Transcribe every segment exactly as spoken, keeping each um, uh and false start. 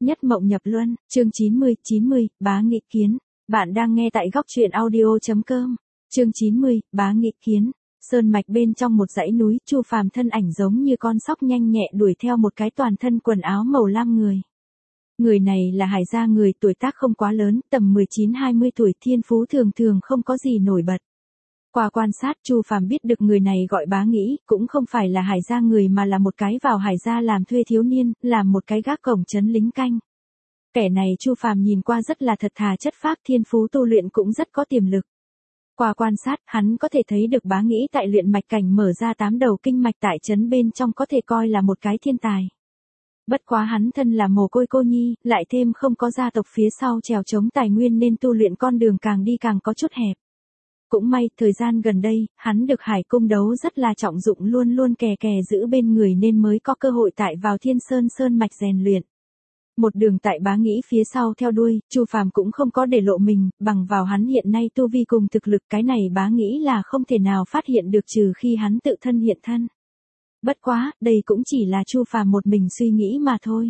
Nhất mộng nhập luân, chương chín mươi, chín mươi, bá nghị kiến. Bạn đang nghe tại góc truyện audio chấm com. Chương chín mươi, bá nghị kiến. Sơn mạch bên trong một dãy núi, Chu Phàm thân ảnh giống như con sóc nhanh nhẹ đuổi theo một cái toàn thân quần áo màu lam người. Người này là Hải gia người, tuổi tác không quá lớn, tầm mười chín hai mươi tuổi, thiên phú thường thường không có gì nổi bật. Qua quan sát, Chu Phàm biết được người này gọi Bá Nghĩ, cũng không phải là Hải gia người mà là một cái vào Hải gia làm thuê thiếu niên, làm một cái gác cổng trấn lính canh. Kẻ này Chu Phàm nhìn qua rất là thật thà chất phác, thiên phú tu luyện cũng rất có tiềm lực. Qua quan sát, hắn có thể thấy được Bá Nghĩ tại luyện mạch cảnh mở ra tám đầu kinh mạch tại trấn bên trong, có thể coi là một cái thiên tài. Bất quá hắn thân là mồ côi cô nhi, lại thêm không có gia tộc phía sau trèo chống tài nguyên nên tu luyện con đường càng đi càng có chút hẹp. Cũng may, thời gian gần đây, hắn được Hải Cung đấu rất là trọng dụng, luôn luôn kè kè giữ bên người nên mới có cơ hội tại vào Thiên Sơn Sơn mạch rèn luyện. Một đường tại Bá Nghĩ phía sau theo đuôi, Chu Phàm cũng không có để lộ mình, bằng vào hắn hiện nay tu vi cùng thực lực, cái này Bá Nghĩ là không thể nào phát hiện được trừ khi hắn tự thân hiện thân. Bất quá, đây cũng chỉ là Chu Phàm một mình suy nghĩ mà thôi.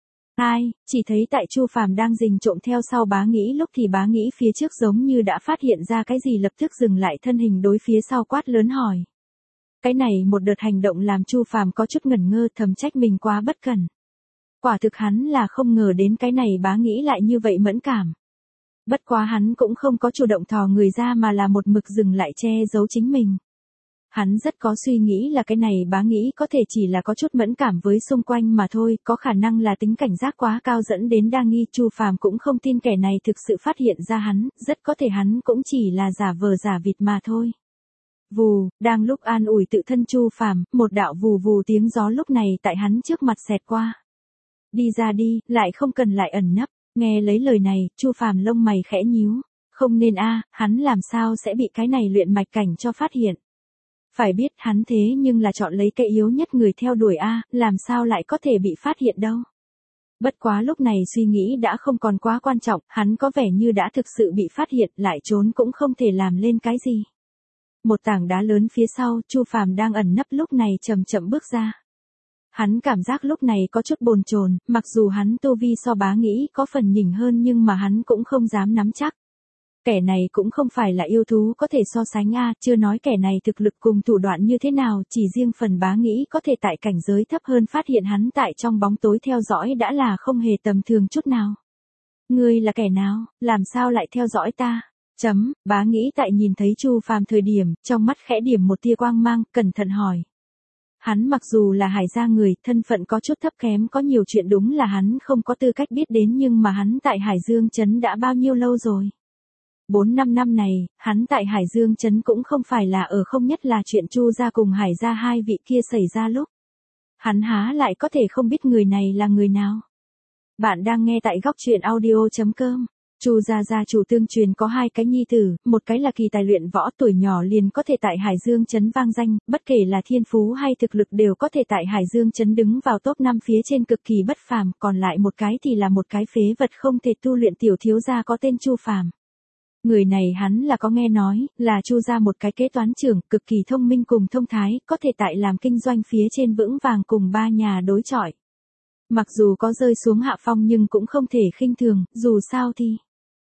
Ai, chỉ thấy tại Chu Phàm đang rình trộm theo sau Bá Nghĩ lúc thì Bá Nghĩ phía trước giống như đã phát hiện ra cái gì, lập tức dừng lại thân hình đối phía sau quát lớn hỏi. Cái này một đợt hành động làm Chu Phàm có chút ngẩn ngơ, thầm trách mình quá bất cẩn. Quả thực hắn là không ngờ đến cái này Bá Nghĩ lại như vậy mẫn cảm. Bất quá hắn cũng không có chủ động thò người ra mà là một mực dừng lại che giấu chính mình. Hắn rất có suy nghĩ là cái này Bá Nghĩ có thể chỉ là có chút mẫn cảm với xung quanh mà thôi, có khả năng là tính cảnh giác quá cao dẫn đến đa nghi. Chu Phàm cũng không tin kẻ này thực sự phát hiện ra hắn, rất có thể hắn cũng chỉ là giả vờ giả vịt mà thôi. Vù, đang lúc an ủi tự thân Chu Phàm, một đạo vù vù tiếng gió lúc này tại hắn trước mặt xẹt qua. Đi ra đi, lại không cần lại ẩn nấp. Nghe lấy lời này, Chu Phàm lông mày khẽ nhíu. Không nên a, hắn làm sao sẽ bị cái này luyện mạch cảnh cho phát hiện. Phải biết hắn thế nhưng là chọn lấy cái yếu nhất người theo đuổi a, làm sao lại có thể bị phát hiện đâu. Bất quá lúc này suy nghĩ đã không còn quá quan trọng, hắn có vẻ như đã thực sự bị phát hiện, lại trốn cũng không thể làm lên cái gì. Một tảng đá lớn phía sau, Chu Phàm đang ẩn nấp lúc này chậm chậm bước ra. Hắn cảm giác lúc này có chút bồn chồn, mặc dù hắn tu vi so Bá Nghĩ có phần nhỉnh hơn nhưng mà hắn cũng không dám nắm chắc. Kẻ này cũng không phải là yêu thú có thể so sánh a, chưa nói kẻ này thực lực cùng thủ đoạn như thế nào, chỉ riêng phần Bá Nghĩ có thể tại cảnh giới thấp hơn phát hiện hắn tại trong bóng tối theo dõi đã là không hề tầm thường chút nào. Ngươi là kẻ nào, làm sao lại theo dõi ta? Chấm, Bá Nghĩ tại nhìn thấy Chu Phàm thời điểm, trong mắt khẽ điểm một tia quang mang, cẩn thận hỏi. Hắn mặc dù là Hải gia người, thân phận có chút thấp kém, có nhiều chuyện đúng là hắn không có tư cách biết đến, nhưng mà hắn tại Hải Dương trấn đã bao nhiêu lâu rồi? bốn năm năm này, hắn tại Hải Dương trấn cũng không phải là ở không, nhất là chuyện Chu gia cùng Hải gia hai vị kia xảy ra lúc. Hắn há lại có thể không biết người này là người nào. Bạn đang nghe tại góc truyện audio chấm com. Chu gia gia chủ tương truyền có hai cái nhi tử, một cái là kỳ tài luyện võ, tuổi nhỏ liền có thể tại Hải Dương trấn vang danh, bất kể là thiên phú hay thực lực đều có thể tại Hải Dương trấn đứng vào top năm phía trên cực kỳ bất phàm, còn lại một cái thì là một cái phế vật không thể tu luyện tiểu thiếu gia có tên Chu Phàm. Người này hắn là có nghe nói, là Chu gia một cái kế toán trưởng, cực kỳ thông minh cùng thông thái, có thể tại làm kinh doanh phía trên vững vàng cùng ba nhà đối chọi. Mặc dù có rơi xuống hạ phong nhưng cũng không thể khinh thường, dù sao thì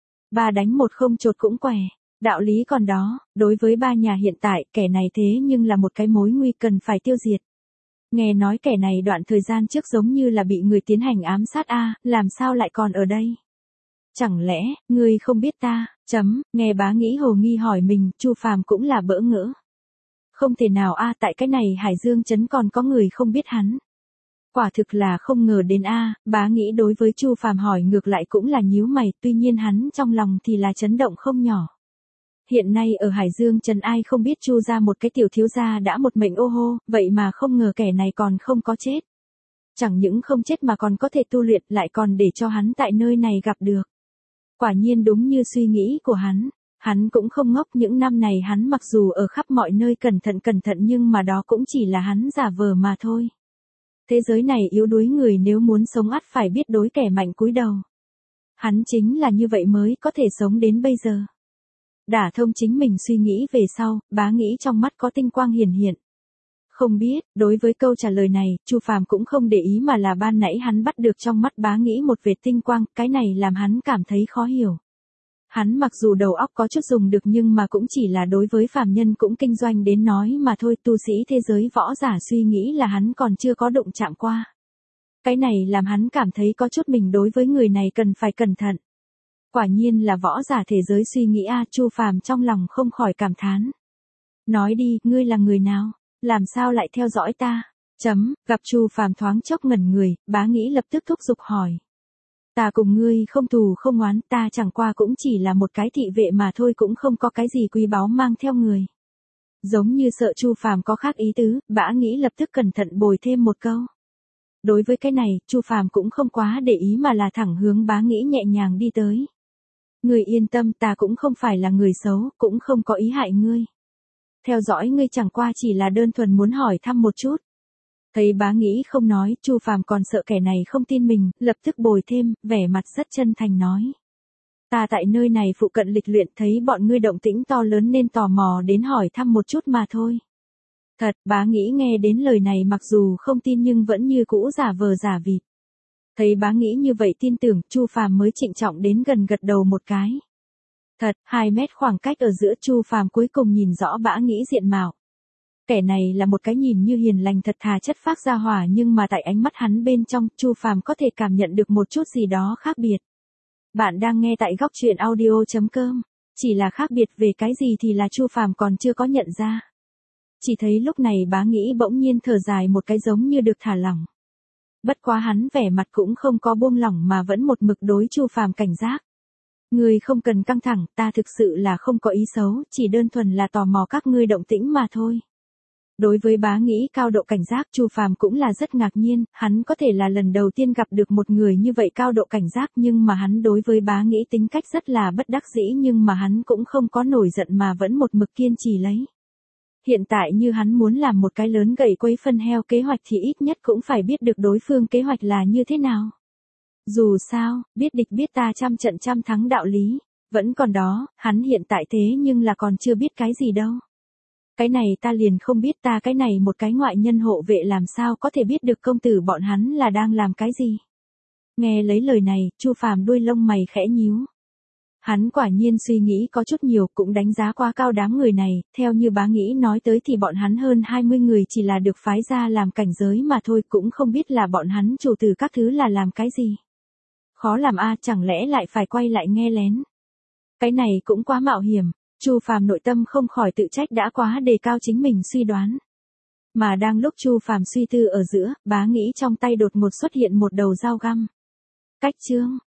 ba đánh một không chột cũng quẻ. Đạo lý còn đó, đối với ba nhà hiện tại, kẻ này thế nhưng là một cái mối nguy cần phải tiêu diệt. Nghe nói kẻ này đoạn thời gian trước giống như là bị người tiến hành ám sát a, làm sao lại còn ở đây? Chẳng lẽ, ngươi không biết ta? Chấm, nghe Bá Nghĩ hồ nghi hỏi mình, Chu Phàm cũng là bỡ ngỡ. Không thể nào a, tại cái này Hải Dương trấn còn có người không biết hắn. Quả thực là không ngờ đến a, Bá Nghĩ đối với Chu Phàm hỏi ngược lại cũng là nhíu mày, tuy nhiên hắn trong lòng thì là chấn động không nhỏ. Hiện nay ở Hải Dương trấn ai không biết Chu gia một cái tiểu thiếu gia đã một mệnh ô hô, vậy mà không ngờ kẻ này còn không có chết. Chẳng những không chết mà còn có thể tu luyện, lại còn để cho hắn tại nơi này gặp được. Quả nhiên đúng như suy nghĩ của hắn, hắn cũng không ngốc, những năm này hắn mặc dù ở khắp mọi nơi cẩn thận cẩn thận nhưng mà đó cũng chỉ là hắn giả vờ mà thôi. Thế giới này yếu đuối người nếu muốn sống ắt phải biết đối kẻ mạnh cúi đầu. Hắn chính là như vậy mới có thể sống đến bây giờ. Đả thông chính mình suy nghĩ về sau, Bá Nghĩ trong mắt có tinh quang hiển hiện. Không biết, đối với câu trả lời này, Chu Phàm cũng không để ý mà là ban nãy hắn bắt được trong mắt Bá Nghĩ một vệt tinh quang, cái này làm hắn cảm thấy khó hiểu. Hắn mặc dù đầu óc có chút dùng được nhưng mà cũng chỉ là đối với phàm nhân cũng kinh doanh đến nói mà thôi, tu sĩ thế giới võ giả suy nghĩ là hắn còn chưa có đụng chạm qua. Cái này làm hắn cảm thấy có chút mình đối với người này cần phải cẩn thận. Quả nhiên là võ giả thế giới suy nghĩ a, Chu Phàm trong lòng không khỏi cảm thán. Nói đi, ngươi là người nào? Làm sao lại theo dõi ta? Chấm, gặp Chu Phàm thoáng chốc ngẩn người, Bá Nghĩ lập tức thúc giục hỏi. Ta cùng ngươi không thù không oán, ta chẳng qua cũng chỉ là một cái thị vệ mà thôi, cũng không có cái gì quý báu mang theo người. Giống như sợ Chu Phàm có khác ý tứ, Bá Nghĩ lập tức cẩn thận bồi thêm một câu. Đối với cái này, Chu Phàm cũng không quá để ý mà là thẳng hướng Bá Nghĩ nhẹ nhàng đi tới. Ngươi yên tâm, ta cũng không phải là người xấu, cũng không có ý hại ngươi. Theo dõi ngươi chẳng qua chỉ là đơn thuần muốn hỏi thăm một chút. Thấy Bá Nghĩ không nói, Chu Phàm còn sợ kẻ này không tin mình, lập tức bồi thêm, vẻ mặt rất chân thành nói. Ta tại nơi này phụ cận lịch luyện, thấy bọn ngươi động tĩnh to lớn nên tò mò đến hỏi thăm một chút mà thôi. Thật, Bá Nghĩ nghe đến lời này mặc dù không tin nhưng vẫn như cũ giả vờ giả vịt. Thấy Bá Nghĩ như vậy tin tưởng, Chu Phàm mới trịnh trọng đến gần gật đầu một cái. Thật, hai mét khoảng cách ở giữa, Chu Phàm cuối cùng nhìn rõ Bá Nghĩ diện mạo. Kẻ này là một cái nhìn như hiền lành thật thà chất phác ra hỏa, nhưng mà tại ánh mắt hắn bên trong, Chu Phàm có thể cảm nhận được một chút gì đó khác biệt. Bạn đang nghe tại góc truyện audio chấm com, chỉ là khác biệt về cái gì thì là Chu Phàm còn chưa có nhận ra. Chỉ thấy lúc này Bá Nghĩ bỗng nhiên thở dài một cái giống như được thả lỏng. Bất quá hắn vẻ mặt cũng không có buông lỏng mà vẫn một mực đối Chu Phàm cảnh giác. Ngươi không cần căng thẳng, ta thực sự là không có ý xấu, chỉ đơn thuần là tò mò các ngươi động tĩnh mà thôi. Đối với Bá Nghĩ cao độ cảnh giác, Chu Phàm cũng là rất ngạc nhiên, hắn có thể là lần đầu tiên gặp được một người như vậy cao độ cảnh giác, nhưng mà hắn đối với Bá Nghĩ tính cách rất là bất đắc dĩ, nhưng mà hắn cũng không có nổi giận mà vẫn một mực kiên trì lấy. Hiện tại như hắn muốn làm một cái lớn gậy quấy phân heo kế hoạch thì ít nhất cũng phải biết được đối phương kế hoạch là như thế nào. Dù sao, biết địch biết ta trăm trận trăm thắng đạo lý, vẫn còn đó, hắn hiện tại thế nhưng là còn chưa biết cái gì đâu. Cái này ta liền không biết, ta cái này một cái ngoại nhân hộ vệ làm sao có thể biết được công tử bọn hắn là đang làm cái gì. Nghe lấy lời này, Chu Phàm đuôi lông mày khẽ nhíu. Hắn quả nhiên suy nghĩ có chút nhiều, cũng đánh giá quá cao đám người này, theo như Bá Nghĩ nói tới thì bọn hắn hơn hai mươi người chỉ là được phái ra làm cảnh giới mà thôi, cũng không biết là bọn hắn chủ tử các thứ là làm cái gì. Khó làm a, chẳng lẽ lại phải quay lại nghe lén. Cái này cũng quá mạo hiểm, Chu Phàm nội tâm không khỏi tự trách đã quá đề cao chính mình suy đoán. Mà đang lúc Chu Phàm suy tư ở giữa, Bá Nghĩ trong tay đột ngột xuất hiện một đầu dao găm. Cách chương,